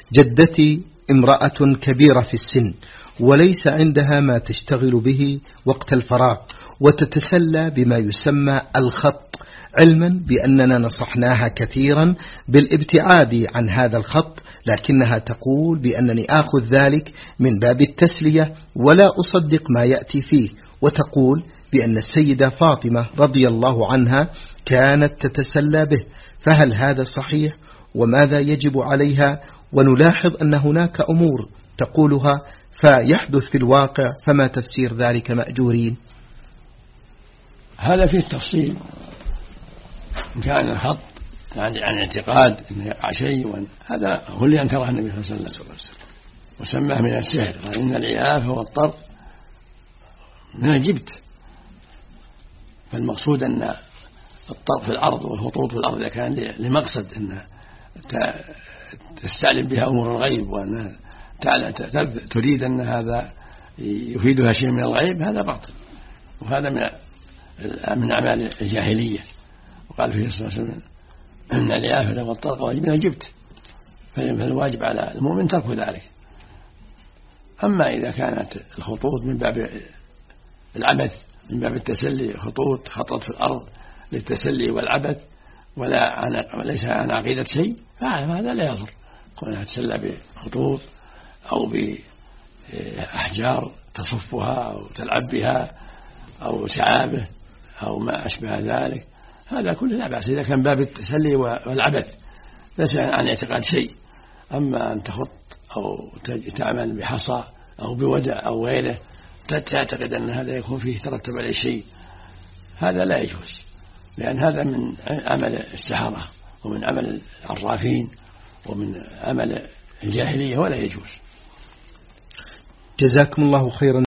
جدتي امرأة كبيرة في السن وليس عندها ما تشتغل به وقت الفراغ، وتتسلى بما يسمى الخط، علما بأننا نصحناها كثيرا بالابتعاد عن هذا الخط، لكنها تقول بأنني آخذ ذلك من باب التسلية ولا أصدق ما يأتي فيه، وتقول بأن السيدة فاطمة رضي الله عنها كانت تتسلى به، فهل هذا صحيح؟ وماذا يجب عليها؟ ونلاحظ أن هناك أمور تقولها فيحدث في الواقع، فما تفسير ذلك مأجورين؟ هذا فيه التفصيل، إن كان الخط عن اعتقاد أنه يقع شيء، هذا هو اللي أنكره النبي صلى الله عليه وسلم وسماه من السحر، قال إن العياف والطرق من الجبت. فالمقصود أن الطرق في الأرض والخطوط في الأرض إذا كان لمقصد أن تستعلم بها أمور الغيب، وأن تريد أن هذا يفيدها شيء من الغيب، هذا باطل، وهذا من أعمال الجاهلية. وقال فيه صلى الله عليه وسلم أن العيافة والطرق واجب من الجبت، فالواجب على المؤمن ترك ذلك. أما إذا كانت الخطوط من باب العبث، من باب التسلي، خطط في الأرض للتسلي والعبث وليس عن عقيدة شيء، فهذا لا يضر، كونها تسلى بخطوط أو بأحجار تصفها أو تلعب بها أو سعابه أو ما أشبه ذلك، هذا كله لا بأس إذا كان باب التسلي والعبث ليس عن اعتقاد شيء. أما أن تخط أو تعمل بحصى أو بودع أو غيره تعتقد أن هذا يكون فيه ترتب عليه شيء، هذا لا يجوز، لأن هذا من عمل السحرة ومن عمل العرافين ومن عمل الجاهلية ولا يجوز. جزاكم الله خيرا.